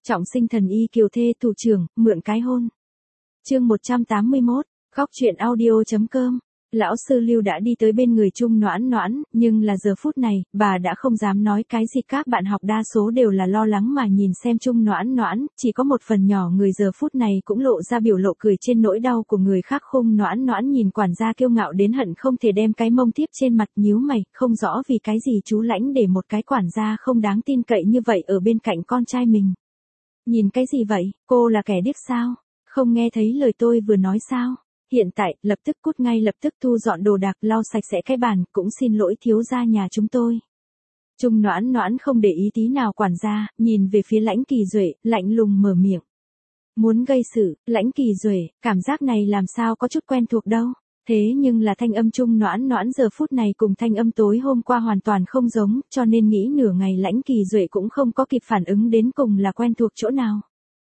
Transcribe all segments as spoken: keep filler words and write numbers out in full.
Trọng sinh thần y kiều thê thủ trưởng, mượn cái hôn. Chương một trăm tám mươi mốt, góc truyện audio chấm com. Lão sư Lưu đã đi tới bên người Trung Noãn Noãn, nhưng là giờ phút này, bà đã không dám nói cái gì, các bạn học đa số đều là lo lắng mà nhìn xem Trung Noãn Noãn, chỉ có một phần nhỏ người giờ phút này cũng lộ ra biểu lộ cười trên nỗi đau của người khác. Khung Noãn Noãn nhìn quản gia kiêu ngạo đến hận không thể đem cái mông tiếp trên mặt, nhíu mày, không rõ vì cái gì chú Lãnh để một cái quản gia không đáng tin cậy như vậy ở bên cạnh con trai mình. Nhìn cái gì vậy, cô là kẻ điếc sao? Không nghe thấy lời tôi vừa nói sao? Hiện tại, lập tức cút ngay, lập tức thu dọn đồ đạc, lau sạch sẽ cái bàn, cũng xin lỗi thiếu gia nhà chúng tôi. Trung Noãn Noãn không để ý tí nào quản gia, nhìn về phía Lãnh Kỳ Duệ, lạnh lùng mở miệng. Muốn gây sự, Lãnh Kỳ Duệ, cảm giác này làm sao có chút quen thuộc đâu. Thế nhưng là thanh âm Trung Noãn Noãn giờ phút này cùng thanh âm tối hôm qua hoàn toàn không giống, cho nên nghĩ nửa ngày Lãnh Kỳ Duệ cũng không có kịp phản ứng đến cùng là quen thuộc chỗ nào.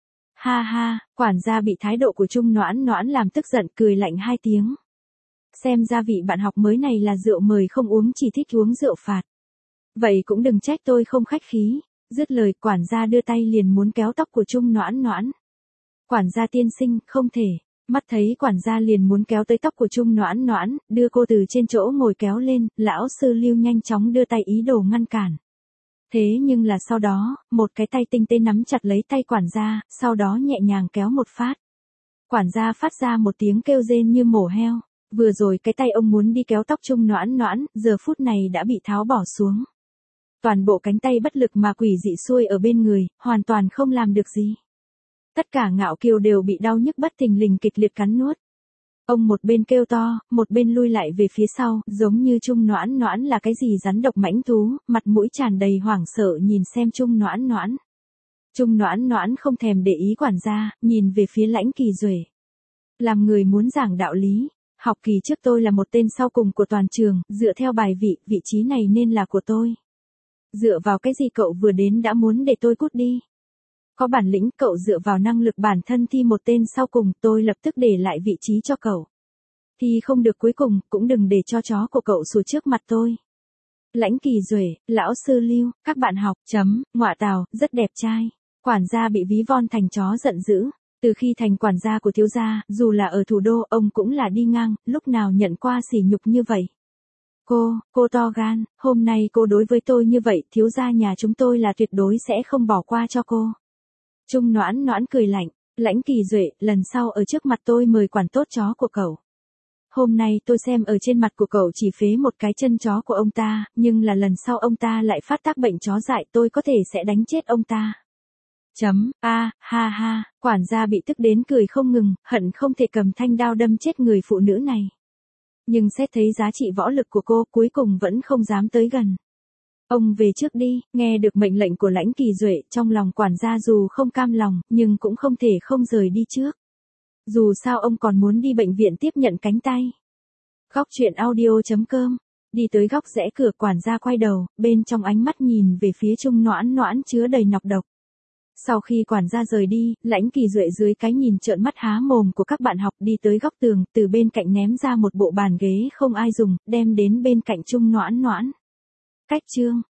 Ha ha, quản gia bị thái độ của Trung Noãn Noãn làm tức giận, cười lạnh hai tiếng. Xem ra vị bạn học mới này là rượu mời không uống, chỉ thích uống rượu phạt. Vậy cũng đừng trách tôi không khách khí. Dứt lời, quản gia đưa tay liền muốn kéo tóc của Trung Noãn Noãn. Quản gia tiên sinh, không thể. Mắt thấy quản gia liền muốn kéo tới tóc của Trung Noãn Noãn, đưa cô từ trên chỗ ngồi kéo lên, lão sư Lưu nhanh chóng đưa tay ý đồ ngăn cản. Thế nhưng là sau đó, một cái tay tinh tế nắm chặt lấy tay quản gia, sau đó nhẹ nhàng kéo một phát. Quản gia phát ra một tiếng kêu rên như mổ heo. Vừa rồi cái tay ông muốn đi kéo tóc Trung Noãn Noãn, giờ phút này đã bị tháo bỏ xuống. Toàn bộ cánh tay bất lực mà quỷ dị xuôi ở bên người, hoàn toàn không làm được gì. Tất cả ngạo kiều đều bị đau nhức bất thình lình kịch liệt cắn nuốt. Ông một bên kêu to, một bên lui lại về phía sau, giống như Trung Noãn Noãn là cái gì rắn độc mãnh thú, mặt mũi tràn đầy hoảng sợ nhìn xem Trung Noãn Noãn. Trung Noãn Noãn không thèm để ý quản gia, nhìn về phía Lãnh Kỳ Duệ. Làm người muốn giảng đạo lý, học kỳ trước tôi là một tên sau cùng của toàn trường, dựa theo bài vị, vị trí này nên là của tôi. Dựa vào cái gì cậu vừa đến đã muốn để tôi cút đi? Có bản lĩnh cậu dựa vào năng lực bản thân thi một tên sau cùng, tôi lập tức để lại vị trí cho cậu. Thì không được cuối cùng, cũng đừng để cho chó của cậu sủa trước mặt tôi. Lãnh Kỳ Duệ, lão sư Lưu, các bạn học, chấm, ngọa tào, rất đẹp trai. Quản gia bị ví von thành chó giận dữ. Từ khi thành quản gia của thiếu gia, dù là ở thủ đô, ông cũng là đi ngang, lúc nào nhận qua sỉ nhục như vậy. Cô, cô to gan, hôm nay cô đối với tôi như vậy, thiếu gia nhà chúng tôi là tuyệt đối sẽ không bỏ qua cho cô. Trung Noãn Noãn cười lạnh, Lãnh Kỳ Duệ, lần sau ở trước mặt tôi mời quản tốt chó của cậu. Hôm nay tôi xem ở trên mặt của cậu chỉ phế một cái chân chó của ông ta, nhưng là lần sau ông ta lại phát tác bệnh chó dại, tôi có thể sẽ đánh chết ông ta. Chấm, a, ha ha, quản gia bị tức đến cười không ngừng, hận không thể cầm thanh đao đâm chết người phụ nữ này. Nhưng xét thấy giá trị võ lực của cô, cuối cùng vẫn không dám tới gần. Ông về trước đi, nghe được mệnh lệnh của Lãnh Kỳ Duệ, trong lòng quản gia dù không cam lòng, nhưng cũng không thể không rời đi trước. Dù sao ông còn muốn đi bệnh viện tiếp nhận cánh tay. Góc truyện audio chấm com. Đi tới góc rẽ cửa, quản gia quay đầu, bên trong ánh mắt nhìn về phía Trung Noãn Noãn chứa đầy nọc độc. Sau khi quản gia rời đi, Lãnh Kỳ Duệ dưới cái nhìn trợn mắt há mồm của các bạn học đi tới góc tường, từ bên cạnh ném ra một bộ bàn ghế không ai dùng, đem đến bên cạnh Trung Noãn Noãn. Cách chương